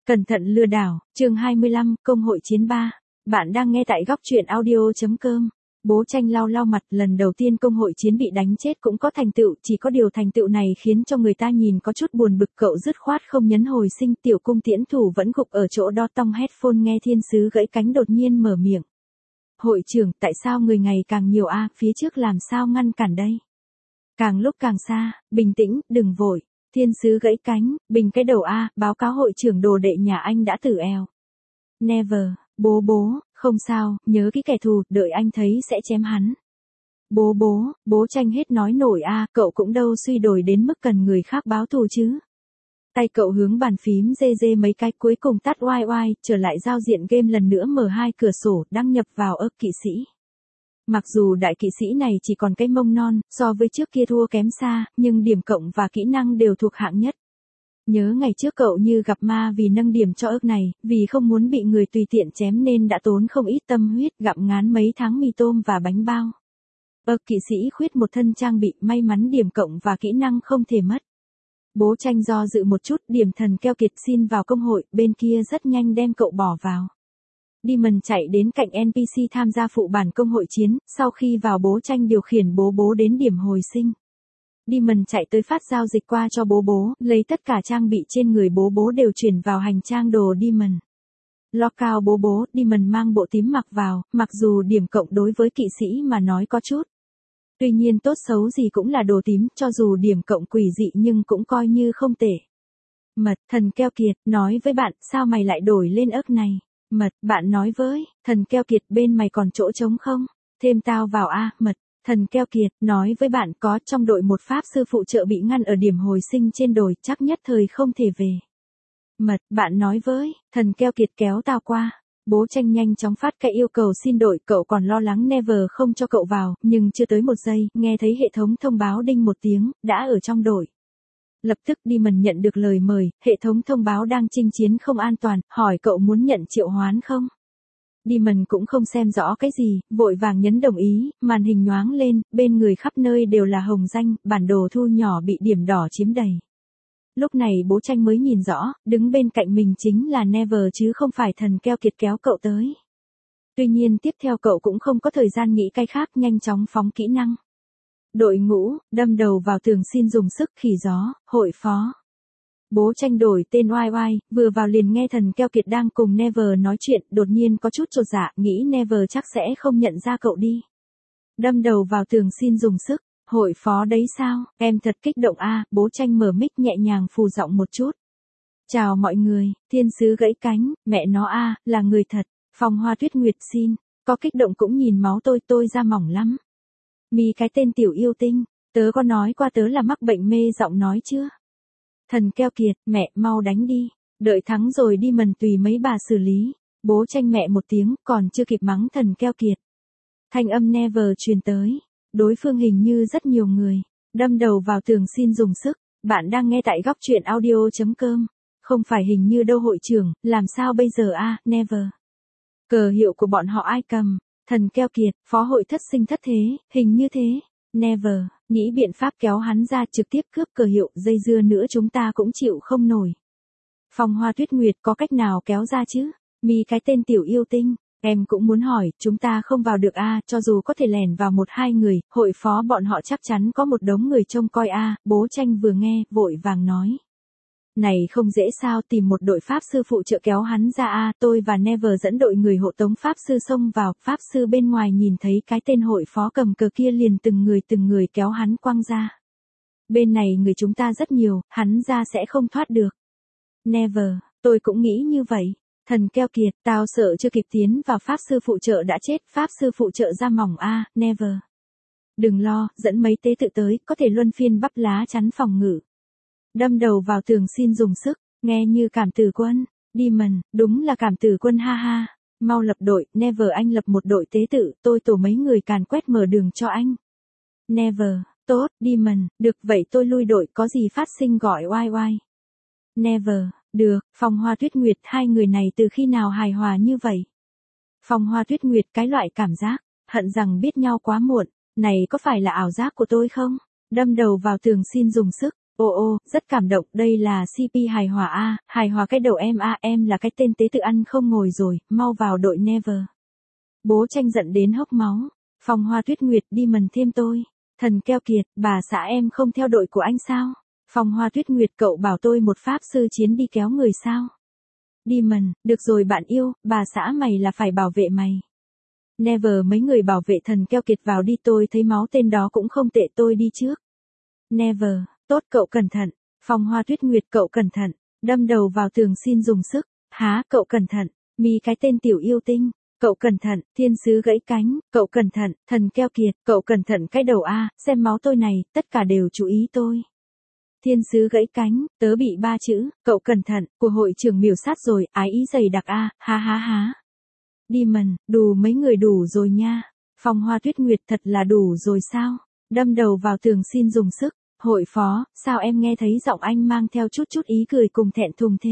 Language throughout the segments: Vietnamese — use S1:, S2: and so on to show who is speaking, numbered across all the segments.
S1: Cẩn thận lừa đảo, chương 25, công hội chiến 3. Bạn đang nghe tại góc truyện audio.com. Bố Tranh lau lau mặt, lần đầu tiên công hội chiến bị đánh chết cũng có thành tựu, chỉ có điều thành tựu này khiến cho người ta nhìn có chút buồn bực. Cậu dứt khoát không nhấn hồi sinh, tiểu cung tiễn thủ vẫn gục ở chỗ đó tong headphone nghe thiên sứ gãy cánh đột nhiên mở miệng. Hội trưởng, tại sao người ngày càng nhiều a, phía trước làm sao ngăn cản đây? Càng lúc càng xa, bình tĩnh, đừng vội. Thiên sứ gãy cánh, bình cái đầu a, báo cáo hội trưởng đồ đệ nhà anh đã tử eo. Never, bố, không sao, nhớ kỹ kẻ thù, đợi anh thấy sẽ chém hắn. Bố Tranh hết nói nổi a, cậu cũng đâu suy đồi đến mức cần người khác báo thù chứ. Tay cậu hướng bàn phím dê mấy cái cuối cùng tắt oai, trở lại giao diện game lần nữa mở hai cửa sổ, đăng nhập vào kỵ sĩ. Mặc dù đại kỵ sĩ này chỉ còn cái mông non, so với trước kia thua kém xa, nhưng điểm cộng và kỹ năng đều thuộc hạng nhất. Nhớ ngày trước cậu như gặp ma vì nâng điểm cho này, vì không muốn bị người tùy tiện chém nên đã tốn không ít tâm huyết gặm ngán mấy tháng mì tôm và bánh bao. Kỵ sĩ khuyết một thân trang bị, may mắn điểm cộng và kỹ năng không thể mất. Bố Tranh do dự một chút, điểm thần keo kiệt xin vào công hội, bên kia rất nhanh đem cậu bỏ vào. Demon chạy đến cạnh NPC tham gia phụ bản công hội chiến, sau khi vào Bố Tranh điều khiển bố đến điểm hồi sinh. Demon chạy tới phát giao dịch qua cho bố, lấy tất cả trang bị trên người bố đều chuyển vào hành trang đồ Demon. Lo cao bố, Demon mang bộ tím mặc vào, mặc dù điểm cộng đối với kỵ sĩ mà nói có chút. Tuy nhiên tốt xấu gì cũng là đồ tím, cho dù điểm cộng quỷ dị nhưng cũng coi như không tệ. Mật, thần keo kiệt, nói với bạn, sao mày lại đổi lên này? Mật, bạn nói với, thần keo kiệt bên mày còn chỗ trống không? Thêm tao vào a, mật, thần keo kiệt, nói với bạn có trong đội một pháp sư phụ trợ bị ngăn ở điểm hồi sinh trên đồi, chắc nhất thời không thể về. Mật, bạn nói với, thần keo kiệt kéo tao qua. Bố Tranh nhanh chóng phát cái yêu cầu xin đội, cậu còn lo lắng Never không cho cậu vào, nhưng chưa tới một giây, nghe thấy hệ thống thông báo đinh một tiếng, đã ở trong đội. Lập tức Demon nhận được lời mời, hệ thống thông báo đang chinh chiến không an toàn, hỏi cậu muốn nhận triệu hoán không? Demon cũng không xem rõ cái gì, vội vàng nhấn đồng ý, màn hình nhoáng lên, bên người khắp nơi đều là hồng danh, bản đồ thu nhỏ bị điểm đỏ chiếm đầy. Lúc này Bố Tranh mới nhìn rõ, đứng bên cạnh mình chính là Never chứ không phải thần keo kiệt kéo cậu tới. Tuy nhiên tiếp theo cậu cũng không có thời gian nghĩ cái khác, nhanh chóng phóng kỹ năng. Đội ngũ, đâm đầu vào tường xin dùng sức khỉ gió, hội phó. Bố Tranh đổi tên oai, vừa vào liền nghe thần keo kiệt đang cùng Never nói chuyện, đột nhiên có chút chột dạ, nghĩ Never chắc sẽ không nhận ra cậu đi. Đâm đầu vào tường xin dùng sức, hội phó đấy sao, em thật kích động a. Bố Tranh mở mic nhẹ nhàng phù giọng một chút. Chào mọi người, thiên sứ gãy cánh, mẹ nó a, là người thật, Phong Hoa Tuyết Nguyệt xin, có kích động cũng nhìn máu tôi da mỏng lắm. Mi cái tên tiểu yêu tinh, tớ có nói qua tớ là mắc bệnh mê giọng nói chưa? Thần keo kiệt, mẹ mau đánh đi, đợi thắng rồi đi mần tùy mấy bà xử lý. Bố Tranh mẹ một tiếng, còn chưa kịp mắng thần keo kiệt. Thanh âm Never truyền tới, đối phương hình như rất nhiều người, đâm đầu vào tường xin dùng sức. Bạn đang nghe tại góc truyện audio.com, không phải hình như đâu hội trưởng, làm sao bây giờ a, Never. Cờ hiệu của bọn họ ai cầm? Thần keo kiệt, phó hội thất sinh thất thế, hình như thế. Never, nghĩ biện pháp kéo hắn ra trực tiếp cướp cờ hiệu, dây dưa nữa chúng ta cũng chịu không nổi. Phong Hoa Tuyết Nguyệt có cách nào kéo ra chứ? Mi cái tên tiểu yêu tinh, em cũng muốn hỏi, chúng ta không vào được a, cho dù có thể lẻn vào một hai người, hội phó bọn họ chắc chắn có một đống người trông coi a. Bố Tranh vừa nghe, vội vàng nói. Này không dễ sao, tìm một đội pháp sư phụ trợ kéo hắn ra a. Tôi và Never dẫn đội người hộ tống pháp sư xông vào, pháp sư bên ngoài nhìn thấy cái tên hội phó cầm cờ kia liền từng người kéo hắn quăng ra. Bên này người chúng ta rất nhiều, hắn ra sẽ không thoát được. Never, tôi cũng nghĩ như vậy. Thần keo kiệt, tao sợ chưa kịp tiến vào pháp sư phụ trợ đã chết, pháp sư phụ trợ da mỏng a. Never. Đừng lo, dẫn mấy tế tự tới, có thể luân phiên bắp lá chắn phòng ngự. Đâm đầu vào tường xin dùng sức, nghe như cảm tử quân. Demon, đúng là cảm tử quân ha ha. Mau lập đội, Never anh lập một đội tế tự, tôi tổ mấy người càn quét mở đường cho anh. Never, tốt, Demon, được vậy tôi lui đội, có gì phát sinh gọi oai. Never, được, Phong Hoa Tuyết Nguyệt, hai người này từ khi nào hài hòa như vậy? Phong Hoa Tuyết Nguyệt, cái loại cảm giác, hận rằng biết nhau quá muộn, này có phải là ảo giác của tôi không? Đâm đầu vào tường xin dùng sức. Ô, rất cảm động, đây là CP hài hòa a, hài hòa cái đầu em a, em là cái tên tế tự ăn không ngồi rồi, mau vào đội Never. Bố Tranh giận đến hốc máu. Phong Hoa Tuyết Nguyệt đi mần thêm tôi. Thần keo kiệt, bà xã em không theo đội của anh sao? Phong Hoa Tuyết Nguyệt cậu bảo tôi một pháp sư chiến đi kéo người sao? Đi mần, được rồi bạn yêu, bà xã mày là phải bảo vệ mày. Never mấy người bảo vệ thần keo kiệt vào đi tôi thấy máu tên đó cũng không tệ tôi đi trước. Never, tốt cậu cẩn thận. Phong Hoa Tuyết Nguyệt cậu cẩn thận. Đâm đầu vào tường xin dùng sức. Há cậu cẩn thận. Mi cái tên tiểu yêu tinh. Cậu cẩn thận, thiên sứ gãy cánh, cậu cẩn thận, thần keo kiệt, cậu cẩn thận cái đầu a, xem máu tôi này, tất cả đều chú ý tôi. Thiên sứ gãy cánh, tớ bị 3 chữ, cậu cẩn thận, của hội trưởng miểu sát rồi, ái ý dày đặc a, ha. Đi mần, đủ mấy người đủ rồi nha. Phong Hoa Tuyết Nguyệt thật là đủ rồi sao? Đâm đầu vào tường xin dùng sức. Hội phó, sao em nghe thấy giọng anh mang theo chút ý cười cùng thẹn thùng thế?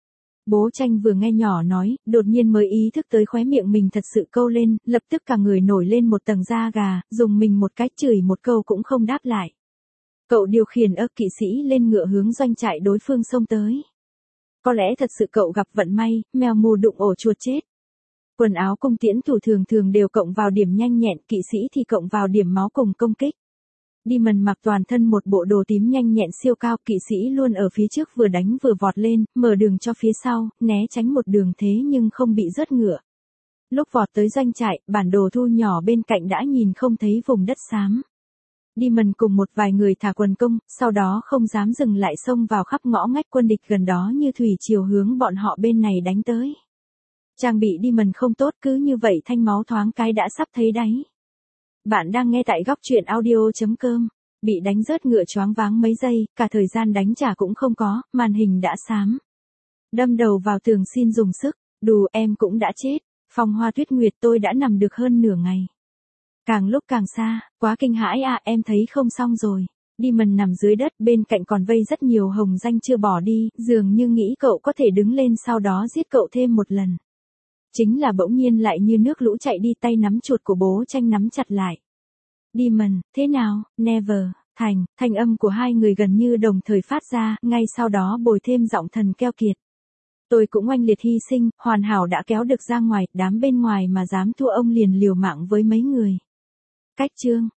S1: Bố Tranh vừa nghe nhỏ nói, đột nhiên mới ý thức tới khóe miệng mình thật sự câu lên, lập tức cả người nổi lên một tầng da gà, dùng mình một cái chửi một câu cũng không đáp lại. Cậu điều khiển kỵ sĩ lên ngựa hướng doanh trại đối phương xông tới. Có lẽ thật sự cậu gặp vận may, mèo mù đụng ổ chuột chết. Quần áo cung tiễn thủ thường đều cộng vào điểm nhanh nhẹn, kỵ sĩ thì cộng vào điểm máu cùng công kích. Đi mần mặc toàn thân một bộ đồ tím nhanh nhẹn siêu cao, kỵ sĩ luôn ở phía trước vừa đánh vừa vọt lên, mở đường cho phía sau, né tránh một đường thế nhưng không bị rớt ngựa. Lúc vọt tới doanh trại, bản đồ thu nhỏ bên cạnh đã nhìn không thấy vùng đất xám. Đi mần cùng một vài người thả quần công, sau đó không dám dừng lại xông vào khắp ngõ ngách quân địch gần đó như thủy triều hướng bọn họ bên này đánh tới. Trang bị đi mần không tốt cứ như vậy thanh máu thoáng cái đã sắp thấy đáy. Bạn đang nghe tại góc truyện audio.com. Bị đánh rớt ngựa choáng váng mấy giây, cả thời gian đánh trả cũng không có, màn hình đã xám. Đâm đầu vào tường xin dùng sức, đù em cũng đã chết. Phong Hoa Tuyết Nguyệt tôi đã nằm được hơn nửa ngày. Càng lúc càng xa, quá kinh hãi à, em thấy không xong rồi. Đi mần nằm dưới đất, bên cạnh còn vây rất nhiều hồng danh chưa bỏ đi, dường như nghĩ cậu có thể đứng lên sau đó giết cậu thêm một lần. Chính là bỗng nhiên lại như nước lũ chạy đi, tay nắm chuột của Bố Tranh nắm chặt lại. Đi mần, thế nào, Never, thanh âm của hai người gần như đồng thời phát ra, ngay sau đó bồi thêm giọng thần keo kiệt. Tôi cũng oanh liệt hy sinh, hoàn hảo đã kéo được ra ngoài, đám bên ngoài mà dám thua ông liền liều mạng với mấy người. Cách chương.